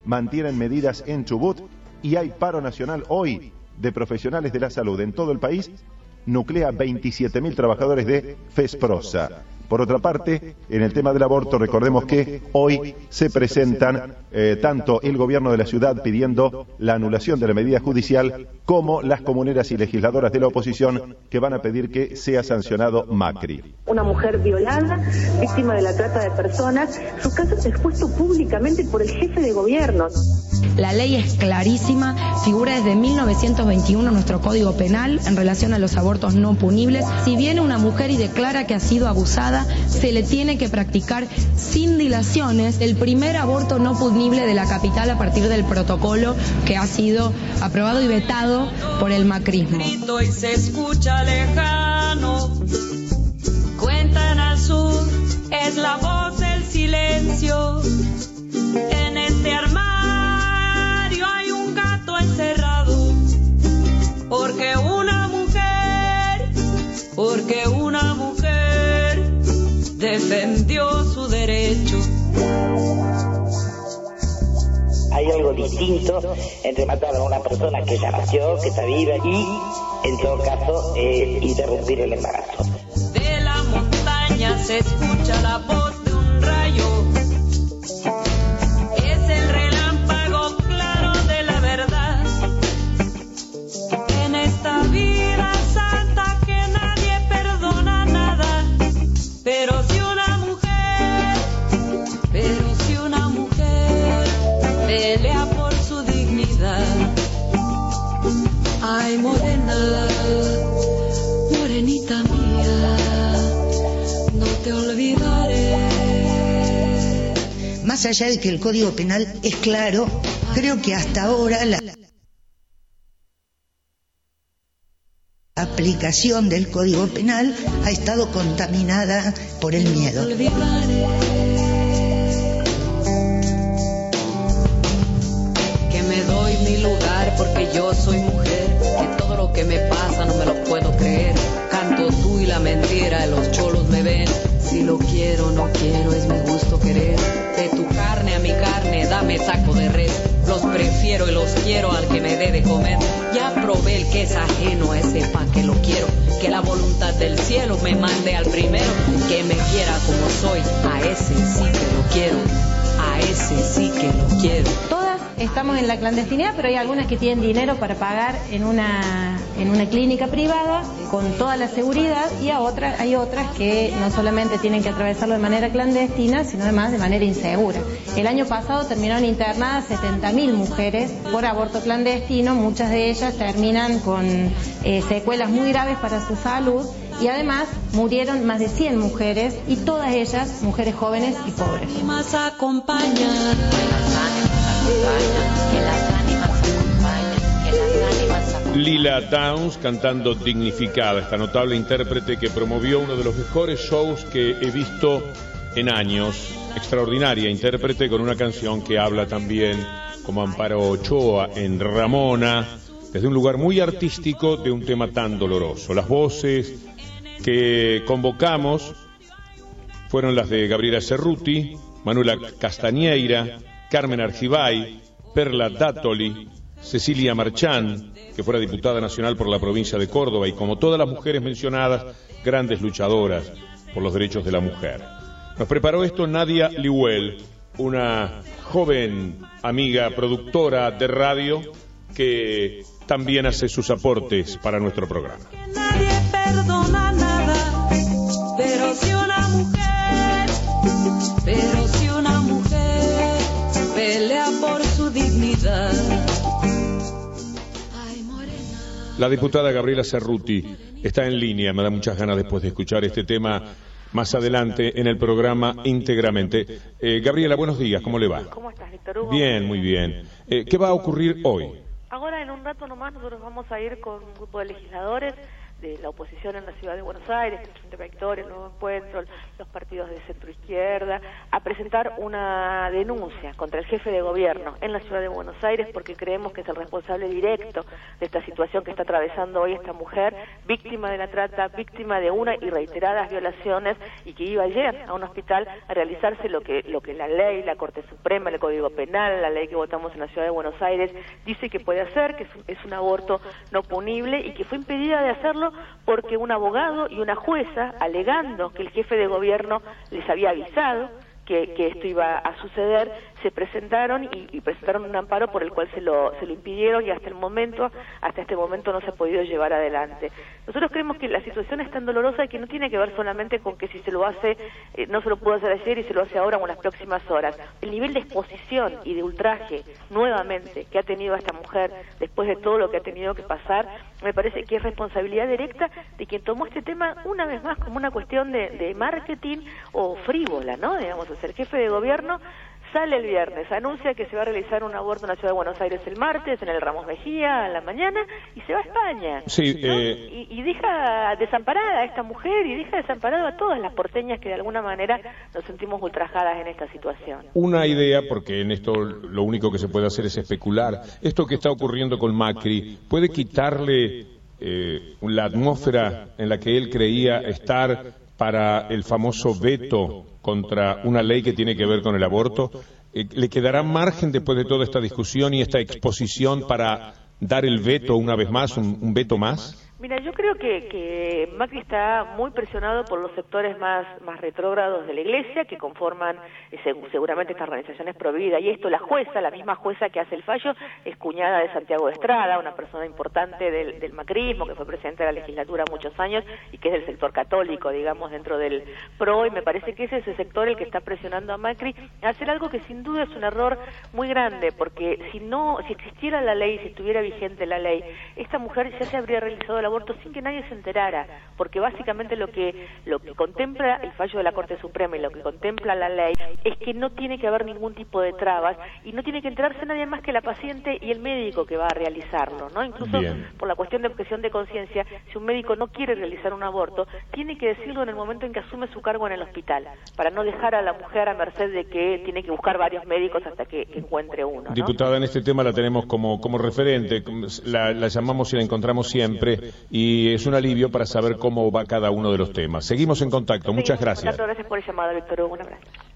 mantienen medidas en Chubut y hay paro nacional hoy de profesionales de la salud en todo el país. Nuclea 27.000 trabajadores de FESPROSA. Por otra parte, en el tema del aborto, recordemos que hoy se presentan tanto el gobierno de la ciudad pidiendo la anulación de la medida judicial, como las comuneras y legisladoras de la oposición que van a pedir que sea sancionado Macri. Una mujer violada, víctima de la trata de personas, su caso es expuesto públicamente por el jefe de gobierno. La ley es clarísima, figura desde 1921 nuestro Código Penal en relación a los abortos no punibles. Si viene una mujer y declara que ha sido abusada, se le tiene que practicar sin dilaciones el primer aborto no punible de la capital a partir del protocolo que ha sido aprobado y vetado por el macrismo. Y se escucha lejano, cuentan al sur, es la voz del silencio. En este armario hay un gato encerrado, porque una mujer defendió su derecho. Hay algo distinto entre matar a una persona que ya nació, que está viva, y, en todo caso, interrumpir el embarazo. De la montaña se escucha la voz de un rayo. Es el relámpago claro de la verdad. En esta vida santa que nadie perdona nada. Pero si una mujer pelea por su dignidad. Ay, morena, morenita mía, no te olvidaré. Más allá de que el Código Penal es claro, creo que hasta ahora la aplicación del Código Penal ha estado contaminada por el miedo. Que me doy mi lugar porque yo soy mujer, que todo lo que me pasa no me lo puedo creer. Canto tú y la mentira, los cholos me ven. Si lo quiero, no quiero, es mi gusto querer. De tu carne a mi carne, dame saco de res. Los prefiero y los quiero al que me dé de comer. Ya probé el que es ajeno a ese pan que lo quiero. Que la voluntad del cielo me mande al primero. Que me quiera como soy, a ese sí que lo quiero. A ese sí que lo quiero. Todas estamos en la clandestinidad, pero hay algunas que tienen dinero para pagar en una clínica privada con toda la seguridad, y hay otras que no solamente tienen que atravesarlo de manera clandestina, sino además de manera insegura. El año pasado terminaron internadas 70.000 mujeres por aborto clandestino, muchas de ellas terminan con secuelas muy graves para su salud, y además murieron más de 100 mujeres, y todas ellas mujeres jóvenes y pobres. Más acompaña. Lila Downs cantando Dignificada, esta notable intérprete que promovió uno de los mejores shows que he visto en años. Extraordinaria intérprete con una canción que habla también, como Amparo Ochoa en Ramona, desde un lugar muy artístico de un tema tan doloroso. Las voces que convocamos fueron las de Gabriela Cerruti, Manuela Castañeira, Carmen Argibay, Perla Dátoli, Cecilia Marchán, que fuera diputada nacional por la provincia de Córdoba, y como todas las mujeres mencionadas, grandes luchadoras por los derechos de la mujer. Nos preparó esto Nadia Liwell, una joven amiga productora de radio que también hace sus aportes para nuestro programa. Nadie perdona nada, pero si una mujer pelea por su dignidad. La diputada Gabriela Cerruti está en línea, me da muchas ganas después de escuchar este tema más adelante en el programa íntegramente. Gabriela, buenos días, ¿cómo le va? ¿Cómo estás, Víctor Hugo? Bien, muy bien. ¿Qué va a ocurrir hoy? Ahora, en un rato nomás, nosotros vamos a ir con un grupo de legisladores la oposición en la ciudad de Buenos Aires, el Frente para la Victoria, el Nuevo Encuentro, los partidos de centro-izquierda, a presentar una denuncia contra el jefe de gobierno en la ciudad de Buenos Aires, porque creemos que es el responsable directo de esta situación que está atravesando hoy esta mujer, víctima de la trata, víctima de una y reiteradas violaciones, y que iba ayer a un hospital a realizarse lo que la ley, la Corte Suprema, el Código Penal, la ley que votamos en la ciudad de Buenos Aires, dice que puede hacer, que es un aborto no punible, y que fue impedida de hacerlo porque un abogado y una jueza, alegando que el jefe de gobierno les había avisado que esto iba a suceder, se presentaron y presentaron un amparo por el cual se lo impidieron, y hasta este momento no se ha podido llevar adelante. Nosotros creemos que la situación es tan dolorosa que no tiene que ver solamente con que si se lo hace, no se lo pudo hacer ayer y se lo hace ahora o en las próximas horas. El nivel de exposición y de ultraje, nuevamente, que ha tenido esta mujer después de todo lo que ha tenido que pasar, me parece que es responsabilidad directa de quien tomó este tema una vez más como una cuestión de marketing o frívola, ¿no? Digamos, o sea, el jefe de gobierno sale el viernes, anuncia que se va a realizar un aborto en la ciudad de Buenos Aires el martes, en el Ramos Mejía, a la mañana, y se va a España. Sí, ¿no? Y deja desamparada a esta mujer, y deja desamparado a todas las porteñas que de alguna manera nos sentimos ultrajadas en esta situación. Una idea, porque en esto lo único que se puede hacer es especular. Esto que está ocurriendo con Macri, ¿puede quitarle la atmósfera en la que él creía estar para el famoso veto contra una ley que tiene que ver con el aborto? ¿Le quedará margen después de toda esta discusión y esta exposición para dar el veto una vez más, un veto más? Mira, yo creo que Macri está muy presionado por los sectores más retrógrados de la Iglesia, que conforman seguramente estas organizaciones pro vida, y esto la jueza, la misma jueza que hace el fallo, es cuñada de Santiago Estrada, una persona importante del macrismo, que fue presidente de la legislatura muchos años y que es del sector católico, digamos, dentro del PRO, y me parece que es ese sector el que está presionando a Macri a hacer algo que sin duda es un error muy grande, porque si existiera la ley, si estuviera vigente la ley, esta mujer ya se habría realizado el aborto sin que nadie se enterara, porque básicamente lo que contempla el fallo de la Corte Suprema y lo que contempla la ley es que no tiene que haber ningún tipo de trabas y no tiene que enterarse nadie más que la paciente y el médico que va a realizarlo, ¿no? Incluso por la cuestión de objeción de conciencia, si un médico no quiere realizar un aborto, tiene que decirlo en el momento en que asume su cargo en el hospital, para no dejar a la mujer a merced de que tiene que buscar varios médicos hasta que encuentre uno, ¿no? Diputada, en este tema la tenemos como referente, la llamamos y la encontramos siempre, y es un alivio para saber cómo va cada uno de los temas. Seguimos en contacto. Muchas gracias. Gracias por el llamado, Víctor Hugo. Un abrazo.